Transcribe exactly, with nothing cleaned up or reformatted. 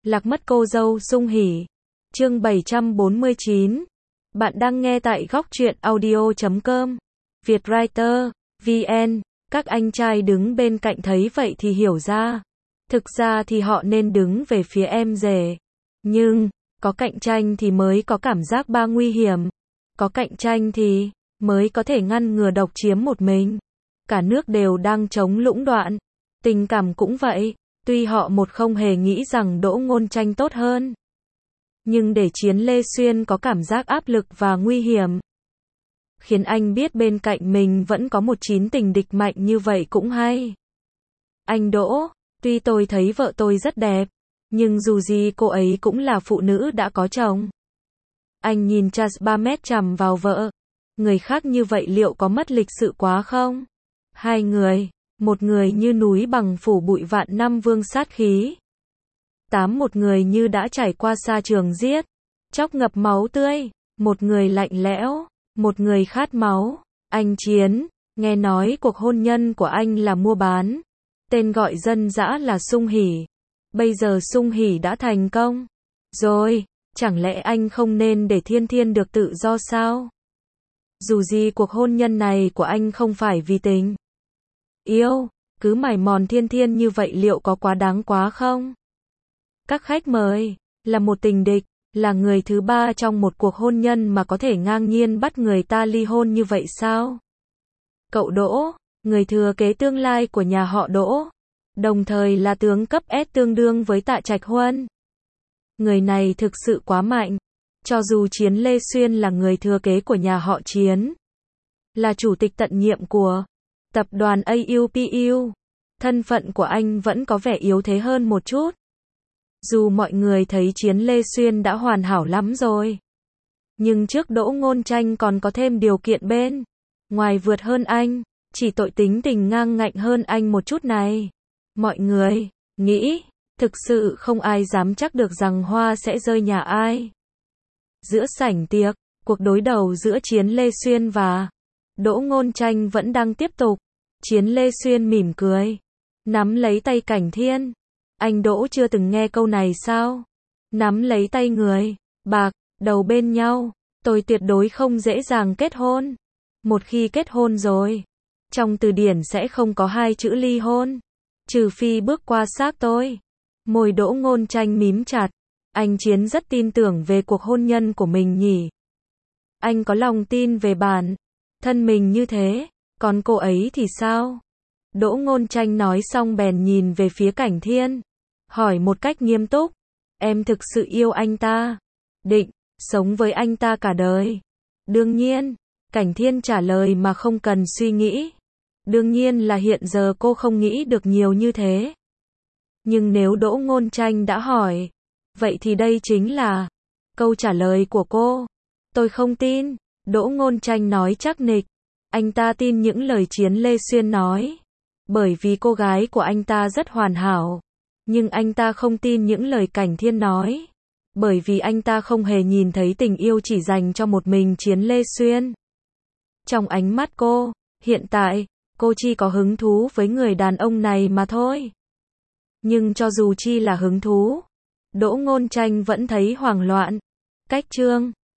Lạc mất cô dâu Sung Hỉ. Chương bảy trăm bốn mươi chín. Bạn đang nghe tại góc truyện audio chấm com. Vietwriter, vê en. Các anh trai đứng bên cạnh thấy vậy thì hiểu ra. Thực ra thì họ nên đứng về phía em rể. Nhưng, có cạnh tranh thì mới có cảm giác ba nguy hiểm. Có cạnh tranh thì mới có thể ngăn ngừa độc chiếm một mình. Cả nước đều đang chống lũng đoạn. Tình cảm cũng vậy. Tuy họ một không hề nghĩ rằng Đỗ Ngôn Tranh tốt hơn. Nhưng để Chiến Lê Xuyên có cảm giác áp lực và nguy hiểm. Khiến anh biết bên cạnh mình vẫn có một chín tình địch mạnh như vậy cũng hay. Anh Đỗ, tuy tôi thấy vợ tôi rất đẹp. Nhưng dù gì cô ấy cũng là phụ nữ đã có chồng. Anh nhìn Charles ba mét chằm vào vợ. Người khác như vậy liệu có mất lịch sự quá không? Hai người. Một người như núi bằng phủ bụi vạn năm vương sát khí. Tám một người như đã trải qua sa trường giết. Chóc ngập máu tươi. Một người lạnh lẽo. Một người khát máu. Anh Chiến, nghe nói cuộc hôn nhân của anh là mua bán. Tên gọi dân dã là Sung Hỉ. Bây giờ Sung Hỉ đã thành công. Rồi, chẳng lẽ anh không nên để Thiên Thiên được tự do sao? Dù gì cuộc hôn nhân này của anh không phải vì tình yêu, cứ mải mòn Thiên Thiên như vậy liệu có quá đáng quá không? Các khách mời, là một tình địch, là người thứ ba trong một cuộc hôn nhân mà có thể ngang nhiên bắt người ta ly hôn như vậy sao? Cậu Đỗ, người thừa kế tương lai của nhà họ Đỗ, đồng thời là tướng cấp S tương đương với Tạ Trạch Huân. Người này thực sự quá mạnh. Cho dù Chiến Lê Xuyên là người thừa kế của nhà họ Chiến, là chủ tịch tận nhiệm của tập đoàn a u pê u, thân phận của anh vẫn có vẻ yếu thế hơn một chút. Dù mọi người thấy Chiến Lê Xuyên đã hoàn hảo lắm rồi, nhưng trước Đỗ Ngôn Tranh còn có thêm điều kiện bên ngoài vượt hơn anh, chỉ tội tính tình ngang ngạnh hơn anh một chút này. Mọi người nghĩ, thực sự không ai dám chắc được rằng hoa sẽ rơi nhà ai. Giữa sảnh tiệc, cuộc đối đầu giữa Chiến Lê Xuyên và Đỗ Ngôn Tranh vẫn đang tiếp tục. Chiến Lê Xuyên mỉm cười, nắm lấy tay Cảnh Thiên. Anh Đỗ chưa từng nghe câu này sao? Nắm lấy tay người bạc đầu bên nhau, tôi tuyệt đối không dễ dàng kết hôn. Một khi kết hôn rồi, trong từ điển sẽ không có hai chữ ly hôn, trừ phi bước qua xác tôi. Môi Đỗ Ngôn Tranh mím chặt. Anh Chiến rất tin tưởng về cuộc hôn nhân của mình nhỉ. Anh có lòng tin về bản thân mình như thế, còn cô ấy thì sao? Đỗ Ngôn Tranh nói xong bèn nhìn về phía Cảnh Thiên, hỏi một cách nghiêm túc, em thực sự yêu anh ta? Định sống với anh ta cả đời? Đương nhiên, Cảnh Thiên trả lời mà không cần suy nghĩ. Đương nhiên là hiện giờ cô không nghĩ được nhiều như thế. Nhưng nếu Đỗ Ngôn Tranh đã hỏi, vậy thì đây chính là câu trả lời của cô. Tôi không tin. Đỗ Ngôn Tranh nói chắc nịch. Anh ta tin những lời Chiến Lê Xuyên nói, bởi vì cô gái của anh ta rất hoàn hảo. Nhưng anh ta không tin những lời Cảnh Thiên nói, bởi vì anh ta không hề nhìn thấy tình yêu chỉ dành cho một mình Chiến Lê Xuyên. Trong ánh mắt cô, hiện tại, cô chỉ có hứng thú với người đàn ông này mà thôi. Nhưng cho dù chỉ là hứng thú, Đỗ Ngôn Tranh vẫn thấy hoảng loạn. Cách chương